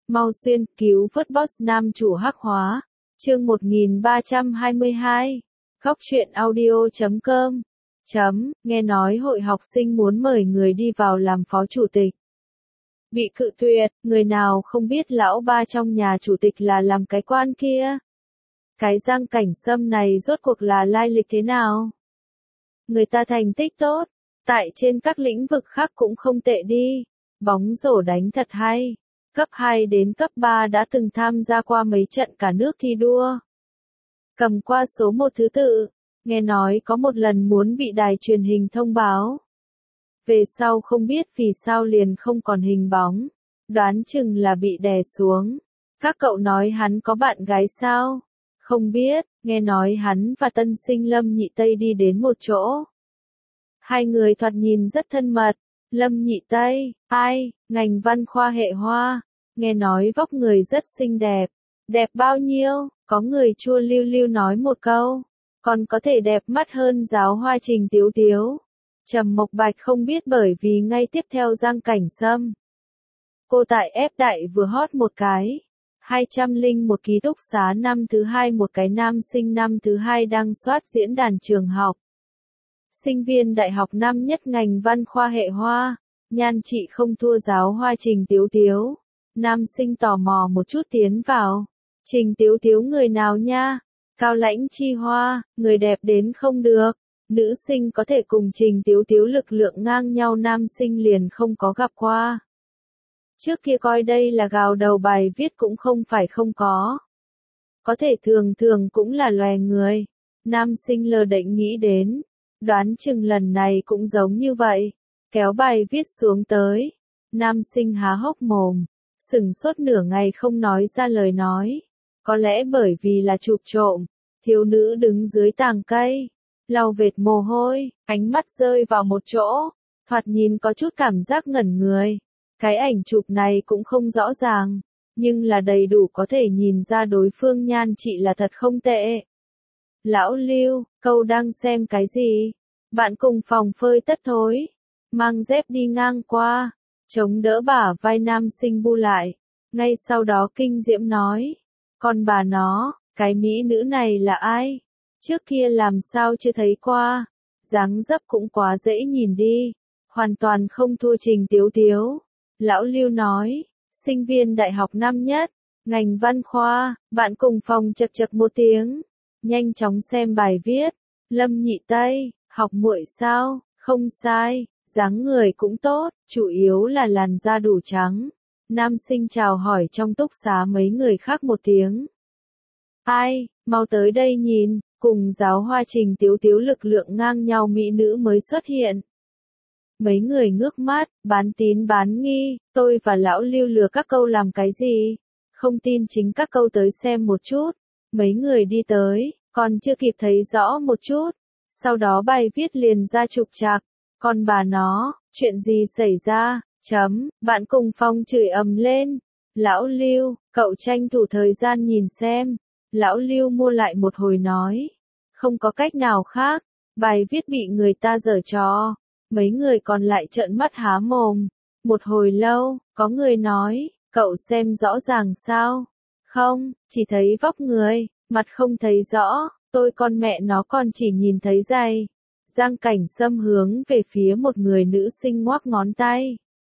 Mau xuyên, cứu vớt boss nam chủ hắc hóa. Chương 1322. Góc truyện audio.com. Nghe nói hội học sinh muốn mời người đi vào làm phó chủ tịch. Bị cự tuyệt, người nào không biết lão ba trong nhà chủ tịch là làm cái quan kia. Cái Giang Cảnh Sâm này rốt cuộc là lai lịch thế nào? Người ta thành tích tốt, tại trên các lĩnh vực khác cũng không tệ đi. Bóng rổ đánh thật hay. Cấp 2 đến cấp 3 đã từng tham gia qua mấy trận cả nước thi đua. Cầm qua số 1 thứ tự, nghe nói có một lần muốn bị đài truyền hình thông báo. Về sau không biết vì sao liền không còn hình bóng, đoán chừng là bị đè xuống. Các cậu nói hắn có bạn gái sao? Không biết, nghe nói hắn và tân sinh Lâm Nhị Tây đi đến một chỗ. Hai người thoạt nhìn rất thân mật. Lâm Nhị Tây, ai, ngành văn khoa hệ hoa, nghe nói vóc người rất xinh đẹp. Đẹp bao nhiêu? Có người chua lưu lưu nói một câu. Còn có thể đẹp mắt hơn giáo hoa Trình Tiếu Tiếu. Trầm Mộc Bạch không biết bởi vì ngay tiếp theo Giang Cảnh Sâm. Cô tại F đại vừa hot một cái. 201 ký túc xá năm thứ 2 một cái nam sinh năm thứ 2 đang soát diễn đàn trường học. Sinh viên đại học năm nhất ngành văn khoa hệ hoa, nhan trị không thua giáo hoa Trình Tiếu Tiếu. Nam sinh tò mò một chút tiến vào. Trình Tiếu Tiếu người nào nha? Cao Lãnh Chi Hoa, người đẹp đến không được. Nữ sinh có thể cùng Trình Tiếu Tiếu lực lượng ngang nhau nam sinh liền không có gặp qua. Trước kia coi đây là gào đầu bài viết cũng không phải không có. Có thể thường thường cũng là loè người. Nam sinh lờ đễnh nghĩ đến. Đoán chừng lần này cũng giống như vậy. Kéo bài viết xuống tới. Nam sinh há hốc mồm. Sửng sốt nửa ngày không nói ra lời nói. Có lẽ bởi vì là chụp trộm. Thiếu nữ đứng dưới tàng cây. Lau vệt mồ hôi. Ánh mắt rơi vào một chỗ. Thoạt nhìn có chút cảm giác ngẩn người. Cái ảnh chụp này cũng không rõ ràng. Nhưng là đầy đủ có thể nhìn ra đối phương nhan trị là thật không tệ. Lão Lưu, cậu đang xem cái gì? Bạn cùng phòng phơi tất thối. Mang dép đi ngang qua. Chống đỡ bả vai nam sinh bu lại. Ngay sau đó kinh diễm nói. Còn bà nó, cái mỹ nữ này là ai? Trước kia làm sao chưa thấy qua? Dáng dấp cũng quá dễ nhìn đi. Hoàn toàn không thua Trình Tiếu Tiếu. Lão Lưu nói. Sinh viên đại học năm nhất. Ngành văn khoa. Bạn cùng phòng chật chật một tiếng. Nhanh chóng xem bài viết. Lâm Nhị Tây, học muội sao? Không sai. Dáng người cũng tốt, chủ yếu là làn da đủ trắng. Nam sinh chào hỏi trong túc xá mấy người khác một tiếng. Ai, mau tới đây nhìn, cùng giáo hoa Trình Tiếu Tiếu lực lượng ngang nhau mỹ nữ mới xuất hiện. Mấy người ngước mắt, bán tín bán nghi, tôi và lão Lưu lừa các câu làm cái gì? Không tin chính các câu tới xem một chút. Mấy người đi tới, còn chưa kịp thấy rõ một chút. Sau đó bài viết liền ra trục trặc. Còn bà nó, chuyện gì xảy ra? Bạn cùng phòng chửi ầm lên. Lão Lưu, cậu tranh thủ thời gian nhìn xem. Lão Lưu mua lại một hồi nói. Không có cách nào khác. Bài viết bị người ta giở trò. Mấy người còn lại trợn mắt há mồm. Một hồi lâu, có người nói, cậu xem rõ ràng sao? Không, chỉ thấy vóc người, mặt không thấy rõ. Tôi con mẹ nó còn chỉ nhìn thấy giày. Giang Cảnh Sâm hướng về phía một người nữ sinh ngoắc ngón tay.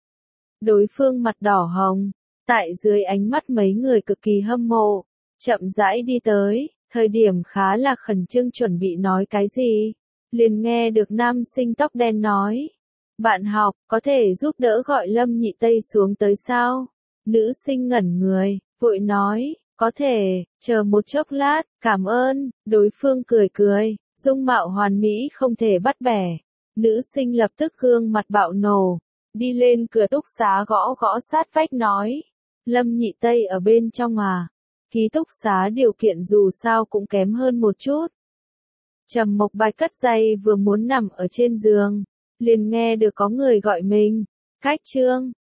Đối phương mặt đỏ hồng, tại dưới ánh mắt mấy người cực kỳ hâm mộ, chậm rãi đi tới, thời điểm khá là khẩn trương chuẩn bị nói cái gì, liền nghe được nam sinh tóc đen nói. Bạn học, có thể giúp đỡ gọi Lâm Nhị Tây xuống tới sao? Nữ sinh ngẩn người, vội nói, có thể, chờ một chốc lát, cảm ơn, đối phương cười cười. Dung mạo hoàn mỹ không thể bắt bẻ. Nữ sinh lập tức gương mặt bạo nổ. Đi lên cửa túc xá gõ gõ sát vách nói. Lâm Nhị Tây ở bên trong à? Ký túc xá điều kiện dù sao cũng kém hơn một chút. Trầm Mộc Bạch cất giày vừa muốn nằm ở trên giường. Liền nghe được có người gọi mình. Cách Trương.